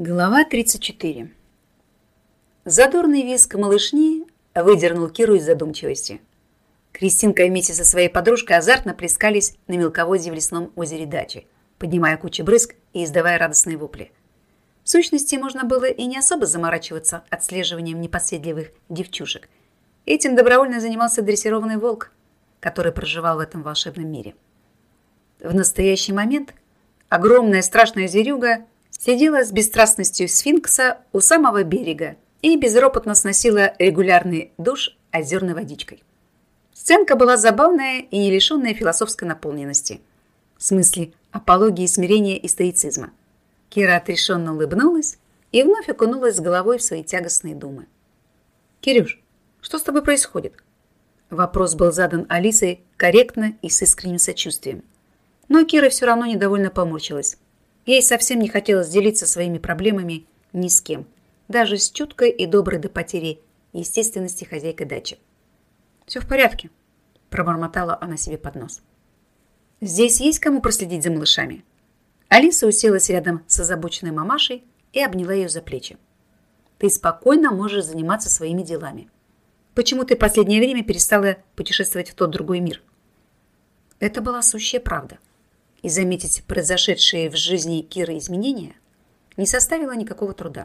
Глава 34. Задорный визг малышни выдернул Киру из задумчивости. Кристинка вместе со своей подружкой азартно плескались на мелководье в лесном озере дачи, поднимая кучи брызг и издавая радостные вопли. В сущности, можно было и не особо заморачиваться отслеживанием непоседливых девчушек. Этим добровольно занимался дрессированный волк, который проживал в этом волшебном мире. В настоящий момент огромная страшная зверюга сидела с бесстрастностью сфинкса у самого берега и безропотно сносила регулярный душ озерной водичкой. Сценка была забавная и не лишенная философской наполненности. В смысле апологии смирения и стоицизма. Кира отрешенно улыбнулась и вновь окунулась с головой в свои тягостные думы. «Кирюш, что с тобой происходит?» Вопрос был задан Алисой корректно и с искренним сочувствием. Но Кира все равно недовольно поморщилась. Ей совсем не хотелось делиться своими проблемами ни с кем, даже с чуткой и доброй до потери естественности хозяйкой дачи. «Все в порядке», – пробормотала она себе под нос. «Здесь есть кому проследить за малышами?» Алиса уселась рядом с озабоченной мамашей и обняла ее за плечи. «Ты спокойно можешь заниматься своими делами. Почему ты в последнее время перестала путешествовать в тот другой мир?» Это была сущая правда. И заметить произошедшие в жизни Киры изменения не составило никакого труда.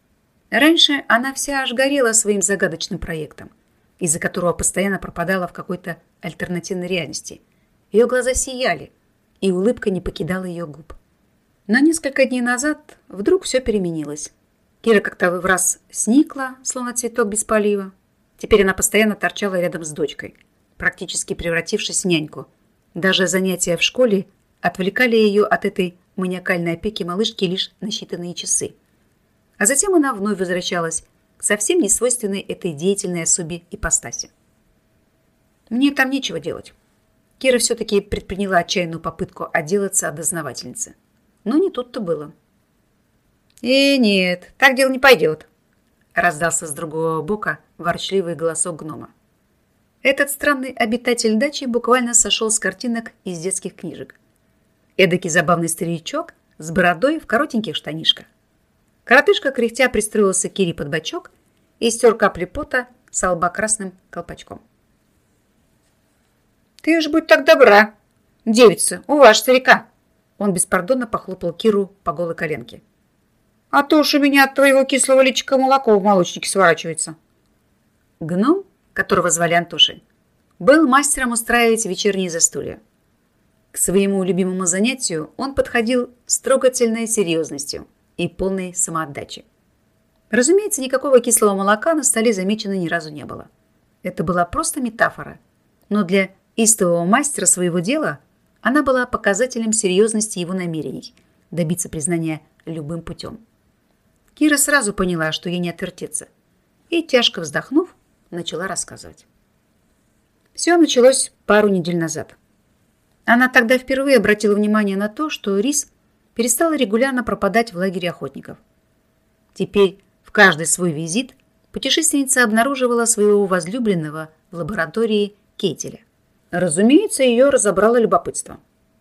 Раньше она вся аж горела своим загадочным проектом, из-за которого постоянно пропадала в какой-то альтернативной реальности. Ее глаза сияли, и улыбка не покидала ее губ. Но несколько дней назад вдруг все переменилось. Кира как-то в раз сникла, словно цветок без полива. Теперь она постоянно торчала рядом с дочкой, практически превратившись в няньку. Даже занятия в школе отвлекали ее от этой маниакальной опеки малышки лишь на считанные часы. А затем она вновь возвращалась к совсем не свойственной этой деятельной особе ипостаси. Мне там нечего делать. Кира все-таки предприняла отчаянную попытку отделаться от дознавательницы. Но не тут-то было. Нет, так дело не пойдет», — раздался с другого бока ворчливый голосок гнома. Этот странный обитатель дачи буквально сошел с картинок из детских книжек. Эдакий забавный старичок с бородой в коротеньких штанишках. Коротышка кряхтя пристроился к Кире под бочок и стер капли пота со лба красным колпачком. «Ты уж будь так добра, девица, уважь старика!» Он беспардонно похлопал Киру по голой коленке. «А то уж у меня от твоего кислого личика молоко в молочнике сворачивается». Гном, которого звали Антошей, был мастером устраивать вечерние застолья. К своему любимому занятию он подходил с трогательной серьезностью и полной самоотдачей. Разумеется, никакого кислого молока на столе замечено ни разу не было. Это была просто метафора, но для истового мастера своего дела она была показателем серьезности его намерений добиться признания любым путем. Кира сразу поняла, что ей не отвертеться, и, тяжко вздохнув, начала рассказывать. Все началось пару недель назад. Она тогда впервые обратила внимание на то, что Рис перестала регулярно пропадать в лагере охотников. Теперь в каждый свой визит путешественница обнаруживала своего возлюбленного в лаборатории Кейтеля. Разумеется, ее разобрало любопытство.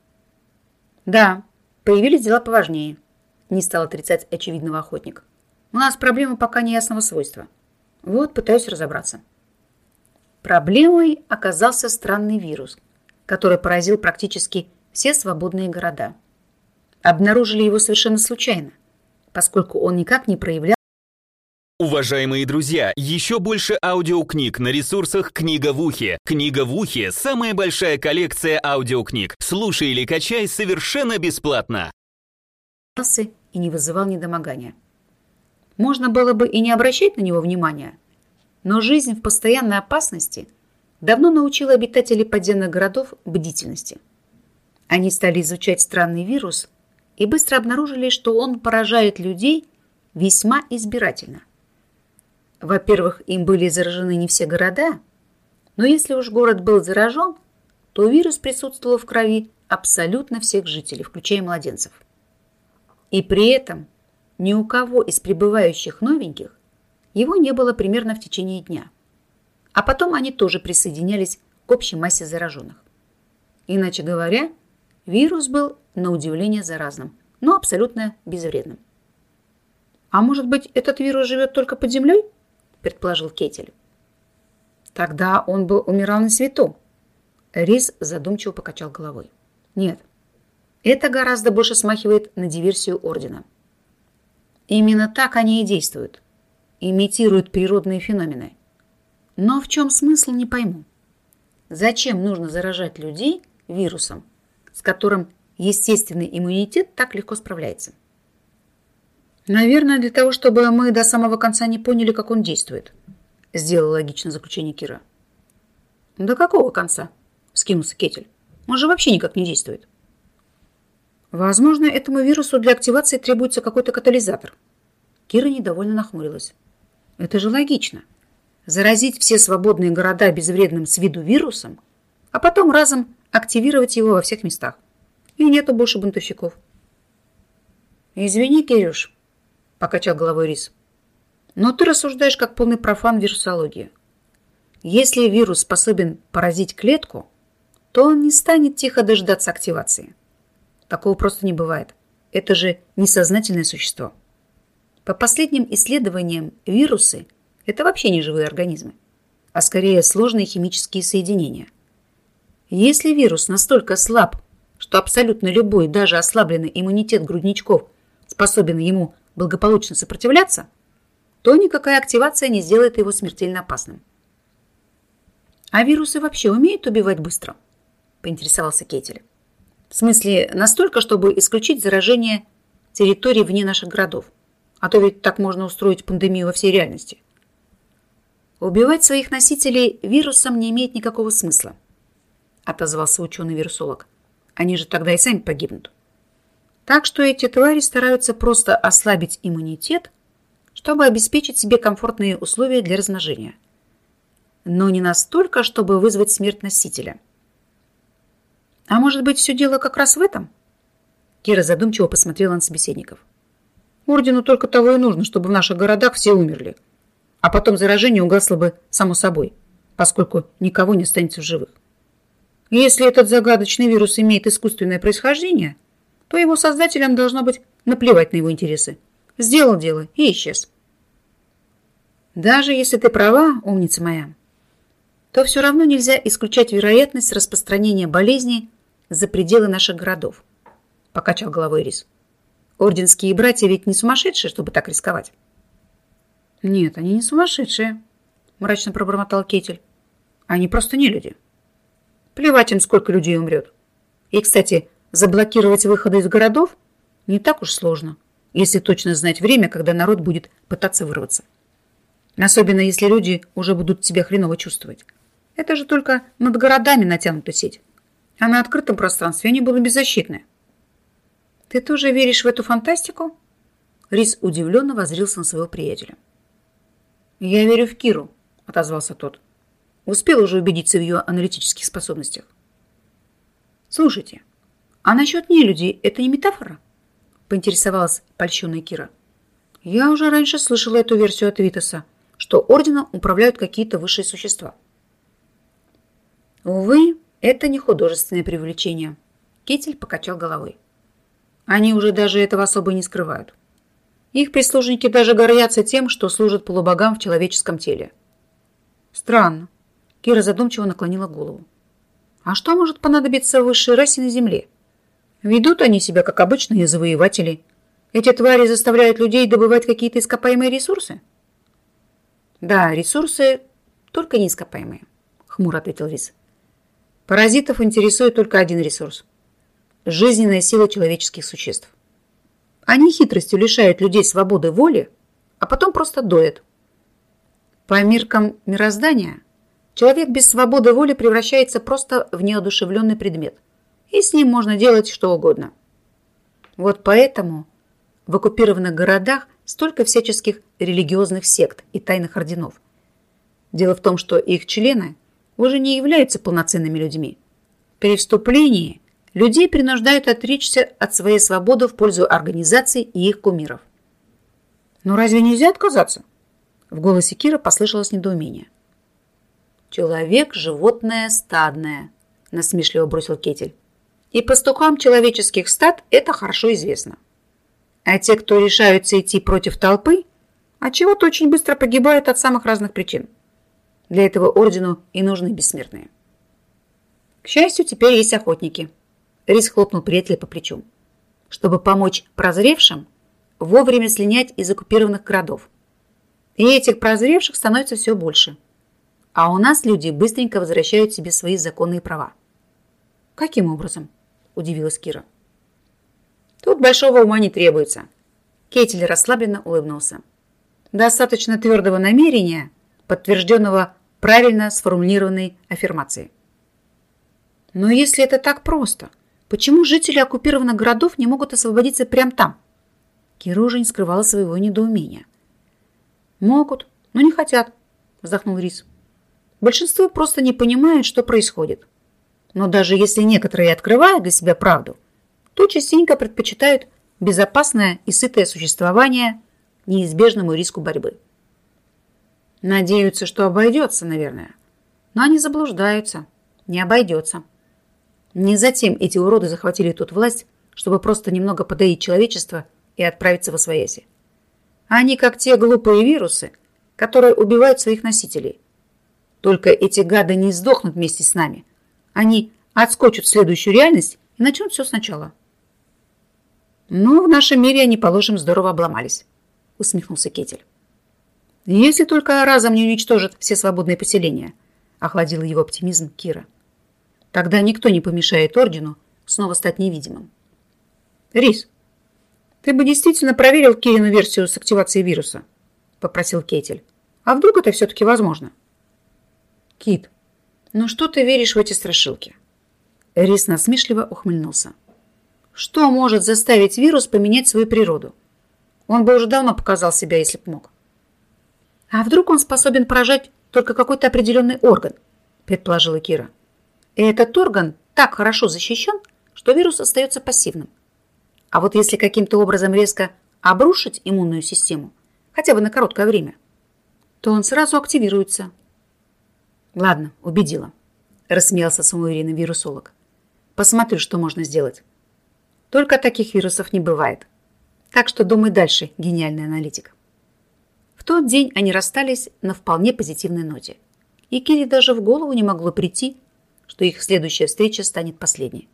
«Да, появились дела поважнее», — не стал отрицать очевидного охотник. «У нас проблема пока неясного свойства. Вот пытаюсь разобраться». Проблемой оказался странный вирус, который поразил практически все свободные города. Обнаружили его совершенно случайно, поскольку он никак не проявлял. Уважаемые друзья, еще больше аудиокниг на ресурсах «Книга в ухе». «Книга в ухе» — самая большая коллекция аудиокниг. Слушай или качай совершенно бесплатно. И не вызывал недомогания. Можно было бы и не обращать на него внимания, но жизнь в постоянной опасности давно научила обитателей подземных городов бдительности. Они стали изучать странный вирус и быстро обнаружили, что он поражает людей весьма избирательно. Во-первых, им были заражены не все города, но если уж город был заражен, то вирус присутствовал в крови абсолютно всех жителей, включая младенцев. И при этом ни у кого из прибывающих новеньких его не было примерно в течение дня. А потом они тоже присоединялись к общей массе зараженных. Иначе говоря, вирус был на удивление заразным, но абсолютно безвредным. А может быть, этот вирус живет только под землей? Предположил Кетель. Тогда он бы умирал на свету. Рис задумчиво покачал головой. Нет, это гораздо больше смахивает на диверсию Ордена. Именно так они и действуют. Имитируют природные феномены. Но в чем смысл, не пойму. Зачем нужно заражать людей вирусом, с которым естественный иммунитет так легко справляется? Наверное, для того, чтобы мы до самого конца не поняли, как он действует, сделал логичное заключение Кира. До какого конца? Вскинулся Кетель. Он же вообще никак не действует. Возможно, этому вирусу для активации требуется какой-то катализатор. Кира недовольно нахмурилась. Это же логично. Заразить все свободные города безвредным с виду вирусом, а потом разом активировать его во всех местах. И нету больше бунтовщиков. Извини, Кирюш, покачал головой Рис. Но ты рассуждаешь как полный профан вирусологии. Если вирус способен поразить клетку, то он не станет тихо дождаться активации. Такого просто не бывает. Это же несознательное существо. По последним исследованиям, вирусы – это вообще не живые организмы, а скорее сложные химические соединения. Если вирус настолько слаб, что абсолютно любой, даже ослабленный иммунитет грудничков способен ему благополучно сопротивляться, то никакая активация не сделает его смертельно опасным. А вирусы вообще умеют убивать быстро? Поинтересовался Кетель. В смысле, настолько, чтобы исключить заражение территорий вне наших городов. А то ведь так можно устроить пандемию во всей реальности. Убивать своих носителей вирусом не имеет никакого смысла, отозвался ученый-вирусолог. Они же тогда и сами погибнут. Так что эти твари стараются просто ослабить иммунитет, чтобы обеспечить себе комфортные условия для размножения. Но не настолько, чтобы вызвать смерть носителя. А может быть, все дело как раз в этом? Кира задумчиво посмотрела на собеседников. Ордену только того и нужно, чтобы в наших городах все умерли. А потом заражение угасло бы само собой, поскольку никого не останется в живых. Если этот загадочный вирус имеет искусственное происхождение, то его создателям должно быть наплевать на его интересы. Сделал дело и исчез. Даже если ты права, умница моя, то все равно нельзя исключать вероятность распространения болезней за пределы наших городов, покачал головой Рис. Орденские братья ведь не сумасшедшие, чтобы так рисковать. Нет, они не сумасшедшие, мрачно пробормотал Кетель. Они просто не люди. Плевать им, сколько людей умрет. И, кстати, заблокировать выходы из городов не так уж сложно, если точно знать время, когда народ будет пытаться вырваться. Особенно, если люди уже будут себя хреново чувствовать. Это же только над городами натянута сеть. А на открытом пространстве они будут беззащитны. Ты тоже веришь в эту фантастику? Рис удивленно воззрился на своего приятеля. Я верю в Киру, отозвался тот. Успел уже убедиться в ее аналитических способностях. Слушайте, а насчет нелюдей это не метафора? Поинтересовалась польщенная Кира. Я уже раньше слышала эту версию от Витаса, что орденом управляют какие-то высшие существа. Увы, это не художественное привлечение. Кетель покачал головой. Они уже даже этого особо не скрывают. Их прислужники даже гордятся тем, что служат полубогам в человеческом теле. Странно. Кира задумчиво наклонила голову. А что может понадобиться высшей расе на Земле? Ведут они себя, как обычные завоеватели. Эти твари заставляют людей добывать какие-то ископаемые ресурсы? Да, ресурсы, только не ископаемые, хмуро ответил Рис. Паразитов интересует только один ресурс – жизненная сила человеческих существ. Они хитростью лишают людей свободы воли, а потом просто доят. По меркам мироздания человек без свободы воли превращается просто в неодушевленный предмет, и с ним можно делать что угодно. Вот поэтому в оккупированных городах столько всяческих религиозных сект и тайных орденов. Дело в том, что их члены уже не являются полноценными людьми. При вступлении людей принуждают отречься от своей свободы в пользу организаций и их кумиров. Но разве нельзя отказаться? В голосе Кира послышалось недоумение. Человек – животное стадное, насмешливо бросил Кетель. И пастухам человеческих стад это хорошо известно. А те, кто решаются идти против толпы, отчего-то очень быстро погибают от самых разных причин. Для этого ордену и нужны бессмертные. К счастью, теперь есть охотники. Рис хлопнул приятеля по плечу. Чтобы помочь прозревшим, вовремя слинять из оккупированных городов. И этих прозревших становится все больше. А у нас люди быстренько возвращают себе свои законные права. Каким образом? Удивилась Кира. Тут большого ума не требуется. Кейтель расслабленно улыбнулся. Достаточно твердого намерения, подтвержденного правильно сформулированной аффирмацией. Но если это так просто, почему жители оккупированных городов не могут освободиться прямо там? Кира уже не скрывала своего недоумения. Могут, но не хотят, вздохнул Рис. Большинство просто не понимает, что происходит. Но даже если некоторые открывают для себя правду, то частенько предпочитают безопасное и сытое существование неизбежному риску борьбы. Надеются, что обойдется, наверное. Но они заблуждаются. Не обойдется. Не затем эти уроды захватили тут власть, чтобы просто немного подоить человечество и отправиться во свояси. Они как те глупые вирусы, которые убивают своих носителей. Только эти гады не сдохнут вместе с нами. Они отскочат в следующую реальность и начнут все сначала. Но в нашем мире они, положим, здорово обломались, усмехнулся Кетель. Если только разом не уничтожат все свободные поселения, охладила его оптимизм Кира. Тогда никто не помешает ордену снова стать невидимым. Рис, ты бы действительно проверил Кирину версию с активацией вируса, попросил Кетель. А вдруг это все-таки возможно? Кит, ну что ты веришь в эти страшилки? Рис насмешливо ухмыльнулся. Что может заставить вирус поменять свою природу? Он бы уже давно показал себя, если б мог. А вдруг он способен поражать только какой-то определенный орган, предположила Кира. И этот орган так хорошо защищен, что вирус остается пассивным. А вот если каким-то образом резко обрушить иммунную систему, хотя бы на короткое время, то он сразу активируется. Ладно, убедила, рассмеялся самоуверенный вирусолог. Посмотрю, что можно сделать. Только таких вирусов не бывает. Так что думай дальше, гениальный аналитик. В тот день они расстались на вполне позитивной ноте. И Кире даже в голову не могло прийти, что их следующая встреча станет последней.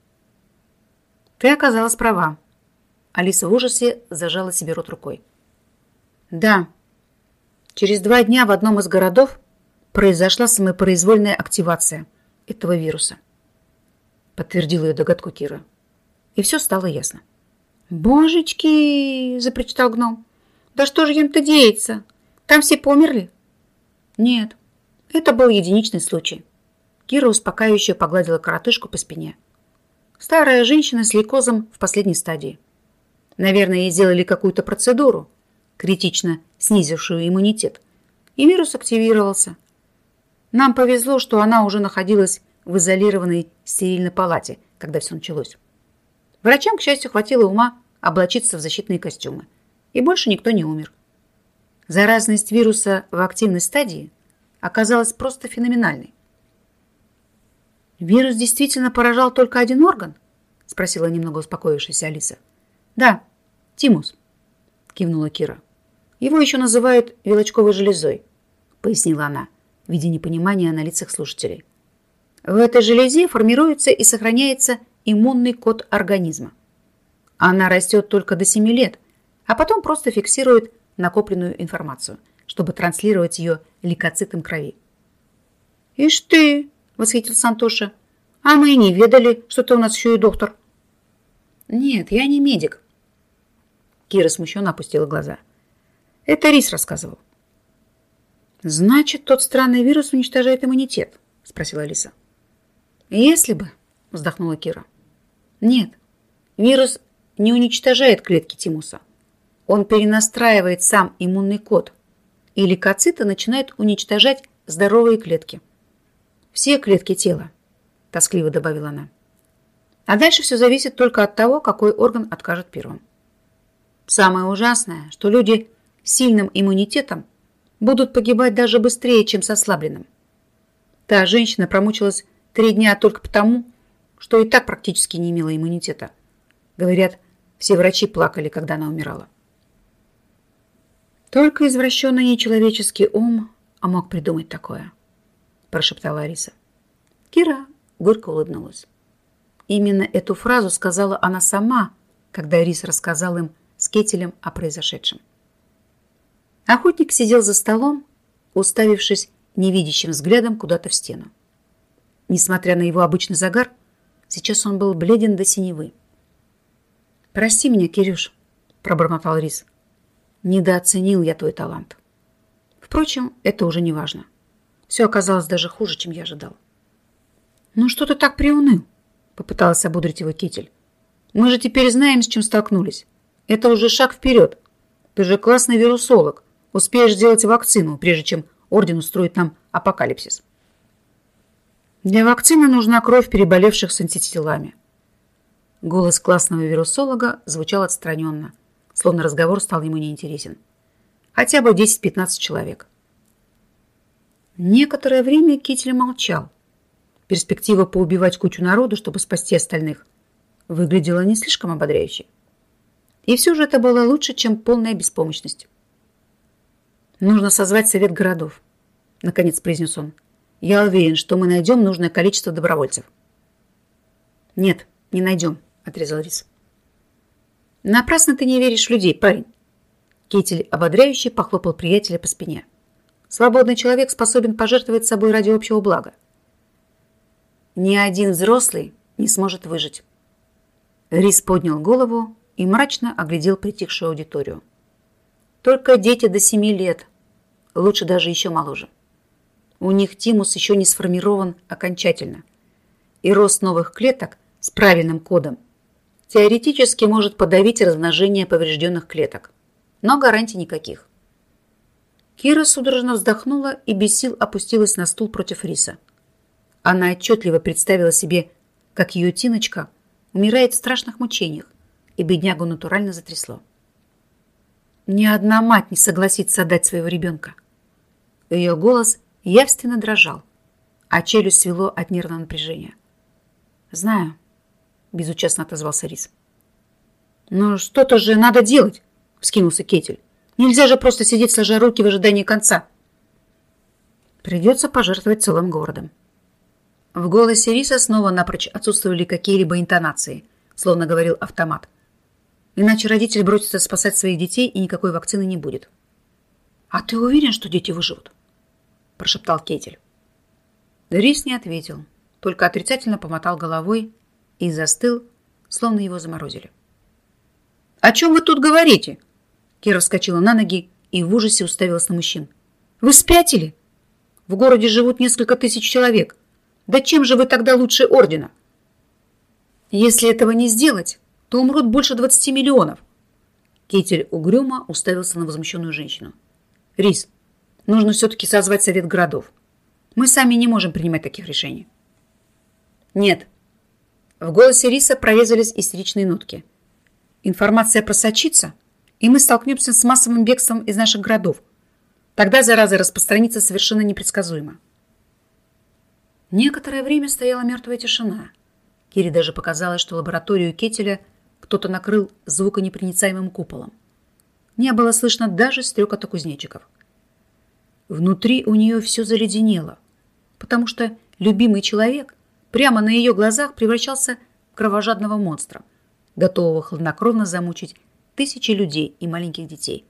Ты оказалась права. Алиса в ужасе зажала себе рот рукой. Да, через 2 дня в одном из городов произошла самопроизвольная активация этого вируса. Подтвердила ее догадку Кира. И все стало ясно. «Божечки!» – запричитал гном. «Да что же им-то деется? Там все померли?» «Нет, это был единичный случай». Кира успокаивающе погладила коротышку по спине. Старая женщина с лейкозом в последней стадии. Наверное, ей сделали какую-то процедуру, критично снизившую иммунитет, и вирус активировался. Нам повезло, что она уже находилась в изолированной стерильной палате, когда все началось. Врачам, к счастью, хватило ума облачиться в защитные костюмы, и больше никто не умер. Заразность вируса в активной стадии оказалась просто феноменальной. «Вирус действительно поражал только один орган?» – спросила немного успокоившаяся Алиса. «Да, тимус», – кивнула Кира. «Его еще называют вилочковой железой», – пояснила она, видя непонимание на лицах слушателей. В этой железе формируется и сохраняется иммунный код организма. Она растет только до 7 лет, а потом просто фиксирует накопленную информацию, чтобы транслировать ее лейкоцитам крови. «Ишь ты!» – восхитился Антоша. «А мы и не ведали, что ты у нас еще и доктор». «Нет, я не медик». Кира смущенно опустила глаза. «Это Рис рассказывал». «Значит, тот странный вирус уничтожает иммунитет?» – спросила Алиса. «Если бы», – вздохнула Кира. «Нет, вирус не уничтожает клетки тимуса. Он перенастраивает сам иммунный код, и лейкоциты начинают уничтожать здоровые клетки. Все клетки тела», – тоскливо добавила она. «А дальше все зависит только от того, какой орган откажет первым. Самое ужасное, что люди с сильным иммунитетом будут погибать даже быстрее, чем с ослабленным. Та женщина промучилась 3 дня только потому, что и так практически не имела иммунитета. Говорят, Все врачи плакали, когда она умирала. Только извращенный нечеловеческий ум мог придумать такое, прошептала Ариса. Кира горько улыбнулась. Именно эту фразу сказала она сама, когда Рис рассказал им с Кетелем о произошедшем. Охотник сидел за столом, уставившись невидящим взглядом куда-то в стену. Несмотря на его обычный загар, сейчас он был бледен до синевы. «Прости меня, Кирюш», — пробормотал Рис. «Недооценил я твой талант. Впрочем, это уже не важно. Все оказалось даже хуже, чем я ожидал». «Ну что ты так приуныл?» — попыталась ободрить его Кетель. «Мы же теперь знаем, с чем столкнулись. Это уже шаг вперед. Ты же классный вирусолог. Успеешь сделать вакцину, прежде чем Орден устроит нам апокалипсис». «Для вакцины нужна кровь переболевших с антителами». Голос классного вирусолога звучал отстраненно, словно разговор стал ему неинтересен. Хотя бы 10-15 человек. Некоторое время Кетель молчал. Перспектива поубивать кучу народу, чтобы спасти остальных, выглядела не слишком ободряюще. И все же это было лучше, чем полная беспомощность. «Нужно созвать совет городов», — наконец произнес он. «Я уверен, что мы найдем нужное количество добровольцев». «Нет, не найдем», — отрезал Рис. «Напрасно ты не веришь в людей, парень». Кетель ободряюще похлопал приятеля по спине. «Свободный человек способен пожертвовать собой ради общего блага. Ни один взрослый не сможет выжить». Рис поднял голову и мрачно оглядел притихшую аудиторию. «Только дети до 7 лет, лучше даже еще моложе. У них тимус еще не сформирован окончательно, и рост новых клеток с правильным кодом теоретически может подавить размножение поврежденных клеток, но гарантий никаких». Кира судорожно вздохнула и без сил опустилась на стул против Риса. Она отчетливо представила себе, как ее Тиночка умирает в страшных мучениях, и беднягу натурально затрясло. Ни одна мать не согласится отдать своего ребенка. Ее голос явственно дрожал, а челюсть свело от нервного напряжения. «Знаю», — безучастно отозвался Рис. «Но что-то же надо делать», — вскинулся Кетель. «Нельзя же просто сидеть сложа руки в ожидании конца». «Придется пожертвовать целым городом». В голосе Риса снова напрочь отсутствовали какие-либо интонации, словно говорил автомат. Иначе родитель бросится спасать своих детей, и никакой вакцины не будет. «А ты уверен, что дети выживут?» – прошептал Кетель. Рис не ответил, только отрицательно помотал головой и застыл, словно его заморозили. «О чем вы тут говорите?» Кира вскочила на ноги и в ужасе уставилась на мужчин. «Вы спятили? В городе живут несколько тысяч человек. Да чем же вы тогда лучше Ордена? Если этого не сделать, то умрут больше 20 миллионов». Кетель угрюмо уставился на возмущенную женщину. «Рис, нужно все-таки созвать совет городов. Мы сами не можем принимать таких решений». «Нет». В голосе Риса прорезались истеричные нотки. «Информация просочится, и мы столкнемся с массовым бегством из наших городов. Тогда зараза распространится совершенно непредсказуемо». Некоторое время стояла мертвая тишина. Кире даже показалось, что лабораторию Кетеля кто-то накрыл звуконепроницаемым куполом. Не было слышно даже стрекота кузнечиков. Внутри у нее все заледенело, потому что любимый человек прямо на ее глазах превращался в кровожадного монстра, готового хладнокровно замучить тысячи людей и маленьких детей.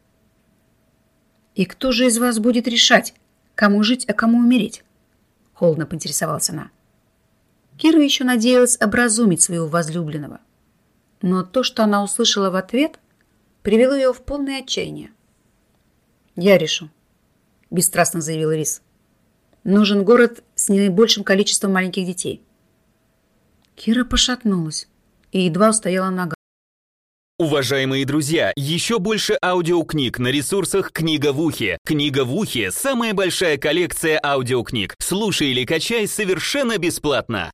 «И кто же из вас будет решать, кому жить, а кому умереть?» — холодно поинтересовалась она. Кира еще надеялась образумить своего возлюбленного, но то, что она услышала в ответ, привело ее в полное отчаяние. «Я решу», — бесстрастно заявил Рис. «Нужен город с наибольшим количеством маленьких детей». Кира пошатнулась и едва устояла на ногах. Уважаемые друзья, еще больше аудиокниг на ресурсах «Книга в ухе». «Книга в ухе» — самая большая коллекция аудиокниг. Слушай или качай совершенно бесплатно.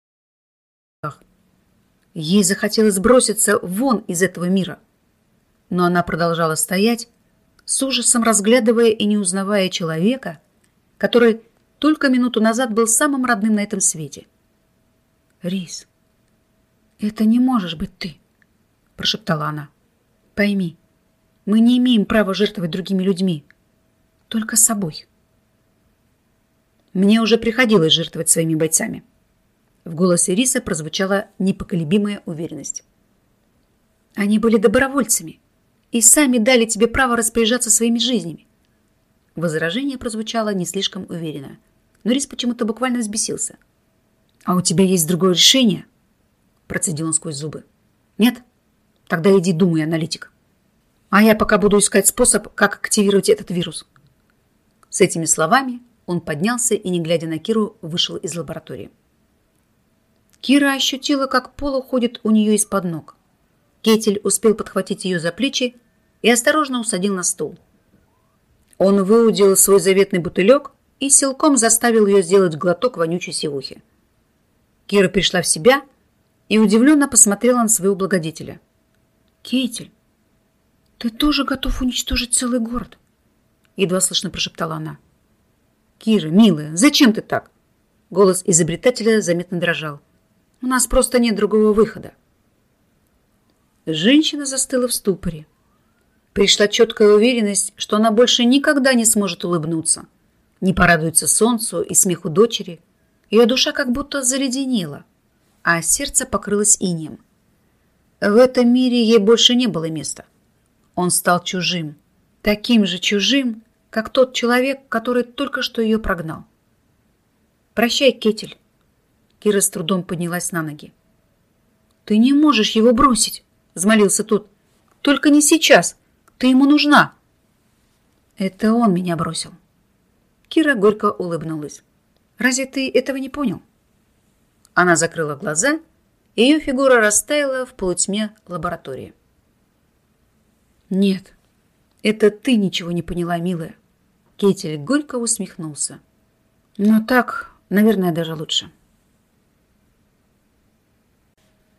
Ей захотелось броситься вон из этого мира. Но она продолжала стоять, с ужасом разглядывая и не узнавая человека, который только минуту назад был самым родным на этом свете. «Рис, это не можешь быть ты», — прошептала она. Пойми, мы не имеем права жертвовать другими людьми, только собой. Мне уже приходилось жертвовать своими бойцами. В голосе Риса прозвучала непоколебимая уверенность. Они были добровольцами и сами дали тебе право распоряжаться своими жизнями. Возражение прозвучало не слишком уверенно, но Рис почему-то буквально взбесился. «А у тебя есть другое решение?» Процедил он сквозь зубы. «Нет? Тогда иди думай, аналитик. А я пока буду искать способ, как активировать этот вирус». С этими словами он поднялся и, не глядя на Киру, вышел из лаборатории. Кира ощутила, как пол уходит у нее из-под ног. Кетель успел подхватить ее за плечи и осторожно усадил на стул. Он выудил свой заветный бутылек и силком заставил ее сделать глоток вонючей сивухи. Кира пришла в себя и удивленно посмотрела на своего благодетеля. «Кетель, ты тоже готов уничтожить целый город?» Едва слышно прошептала она. «Кира, милая, зачем ты так?» Голос изобретателя заметно дрожал. «У нас просто нет другого выхода». Женщина застыла в ступоре. Пришла четкая уверенность, что она больше никогда не сможет улыбнуться, не порадуется солнцу и смеху дочери. Ее душа как будто заледенела, а сердце покрылось инеем. В этом мире ей больше не было места. Он стал чужим, таким же чужим, как тот человек, который только что ее прогнал. «Прощай, Кетель». Кира с трудом поднялась на ноги. «Ты не можешь его бросить», — взмолился тот. «Только не сейчас. Ты ему нужна». «Это он меня бросил». Кира горько улыбнулась. «Разве ты этого не понял?» Она закрыла глаза, и ее фигура растаяла в полутьме лаборатории. «Нет, это ты ничего не поняла, милая». Кетель горько усмехнулся. «Но так, наверное, даже лучше».